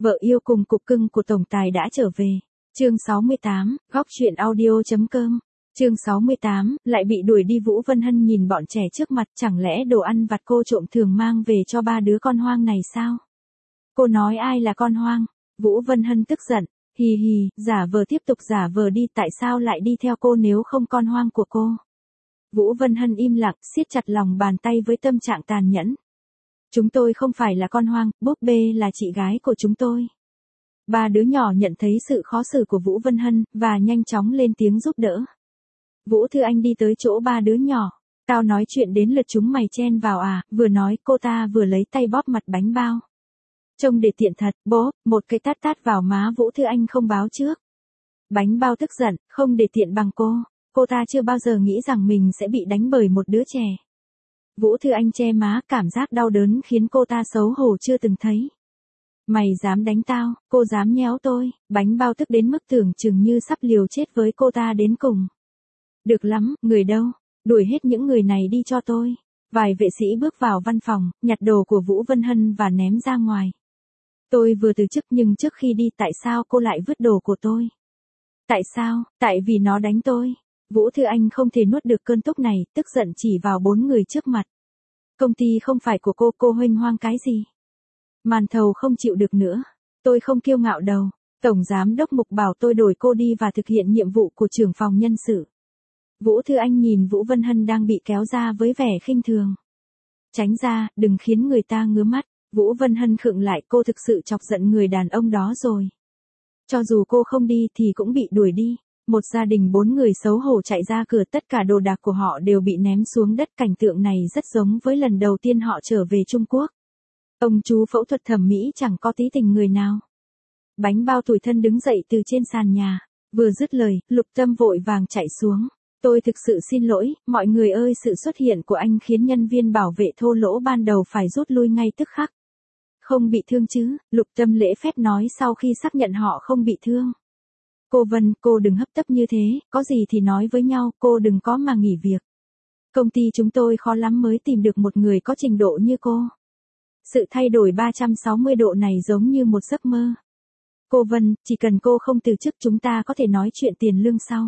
Vợ yêu cùng cục cưng của tổng tài đã trở về. Chương 68, góc chuyện audio.com. Chương 68, lại bị đuổi đi. Vũ Vân Hân nhìn bọn trẻ trước mặt, chẳng lẽ đồ ăn vặt cô trộm thường mang về cho ba đứa con hoang này sao? Cô nói ai là con hoang? Vũ Vân Hân tức giận, hì hì, giả vờ tiếp tục giả vờ đi, tại sao lại đi theo cô nếu không con hoang của cô? Vũ Vân Hân im lặng, siết chặt lòng bàn tay với tâm trạng tàn nhẫn. Chúng tôi không phải là con hoang, búp bê là chị gái của chúng tôi. Ba đứa nhỏ nhận thấy sự khó xử của Vũ Vân Hân, và nhanh chóng lên tiếng giúp đỡ. Vũ Thư Anh đi tới chỗ ba đứa nhỏ. Tao nói chuyện đến lượt chúng mày chen vào à? Vừa nói cô ta vừa lấy tay bóp mặt bánh bao. Trông để tiện thật, bố, một cái tát tát vào má Vũ Thư Anh không báo trước. Bánh bao tức giận, không để tiện bằng cô. Cô ta chưa bao giờ nghĩ rằng mình sẽ bị đánh bởi một đứa trẻ. Vũ Thư Anh che má, cảm giác đau đớn khiến cô ta xấu hổ chưa từng thấy. Mày dám đánh tao, cô dám nhéo tôi. Bánh bao tức đến mức tưởng chừng như sắp liều chết với cô ta đến cùng. Được lắm, người đâu? Đuổi hết những người này đi cho tôi. Vài vệ sĩ bước vào văn phòng, nhặt đồ của Vũ Vân Hân và ném ra ngoài. Tôi vừa từ chức, nhưng trước khi đi tại sao cô lại vứt đồ của tôi? Tại sao? Tại vì nó đánh tôi. Vũ Thư Anh không thể nuốt được cơn tức này, tức giận chỉ vào 4 người trước mặt. Công ty không phải của cô huênh hoang cái gì? Màn thầu không chịu được nữa. Tôi không kiêu ngạo đâu. Tổng giám đốc Mục bảo tôi đổi cô đi và thực hiện nhiệm vụ của trưởng phòng nhân sự. Vũ Thư Anh nhìn Vũ Vân Hân đang bị kéo ra với vẻ khinh thường. Tránh ra, đừng khiến người ta ngứa mắt. Vũ Vân Hân khựng lại, cô thực sự chọc giận người đàn ông đó rồi. Cho dù cô không đi thì cũng bị đuổi đi. Một gia đình 4 người xấu hổ chạy ra cửa, tất cả đồ đạc của họ đều bị ném xuống đất. Cảnh tượng này rất giống với lần đầu tiên họ trở về Trung Quốc. Ông chú phẫu thuật thẩm mỹ chẳng có tí tình người nào. Bánh bao tủi thân đứng dậy từ trên sàn nhà. Vừa dứt lời, Lục Tâm vội vàng chạy xuống. Tôi thực sự xin lỗi, mọi người ơi, sự xuất hiện của anh khiến nhân viên bảo vệ thô lỗ ban đầu phải rút lui ngay tức khắc. Không bị thương chứ? Lục Tâm lễ phép nói sau khi xác nhận họ không bị thương. Cô Vân, cô đừng hấp tấp như thế, có gì thì nói với nhau, cô đừng có mà nghỉ việc. Công ty chúng tôi khó lắm mới tìm được một người có trình độ như cô. Sự thay đổi 360 độ này giống như một giấc mơ. Cô Vân, chỉ cần cô không từ chức chúng ta có thể nói chuyện tiền lương sau.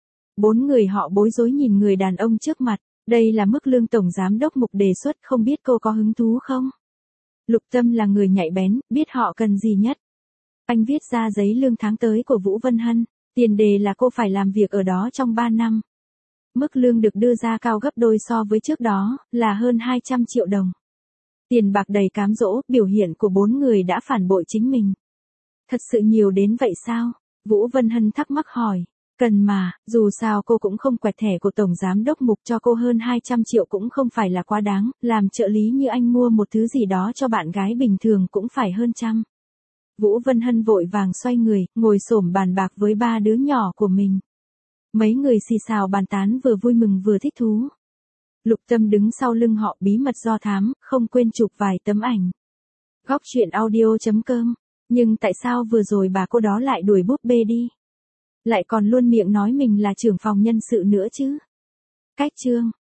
4 người họ bối rối nhìn người đàn ông trước mặt. Đây là mức lương tổng giám đốc Mục đề xuất, không biết cô có hứng thú không? Lục Tâm là người nhạy bén, biết họ cần gì nhất. Anh viết ra giấy lương tháng tới của Vũ Vân Hân. Tiền đề là cô phải làm việc ở đó trong 3 năm. Mức lương được đưa ra cao gấp đôi so với trước đó, là hơn 200 triệu đồng. Tiền bạc đầy cám dỗ, biểu hiện của 4 người đã phản bội chính mình. Thật sự nhiều đến vậy sao? Vũ Vân Hân thắc mắc hỏi. Cần mà, dù sao cô cũng không quẹt thẻ của Tổng Giám đốc Mục, cho cô hơn 200 triệu cũng không phải là quá đáng, làm trợ lý như anh mua một thứ gì đó cho bạn gái bình thường cũng phải hơn trăm. Vũ Vân Hân vội vàng xoay người, ngồi xổm bàn bạc với 3 đứa nhỏ của mình. Mấy người xì xào bàn tán vừa vui mừng vừa thích thú. Lục Tâm đứng sau lưng họ bí mật do thám, không quên chụp vài tấm ảnh. Góc chuyện audio.com. Nhưng tại sao vừa rồi bà cô đó lại đuổi búp bê đi? Lại còn luôn miệng nói mình là trưởng phòng nhân sự nữa chứ? Cách chương.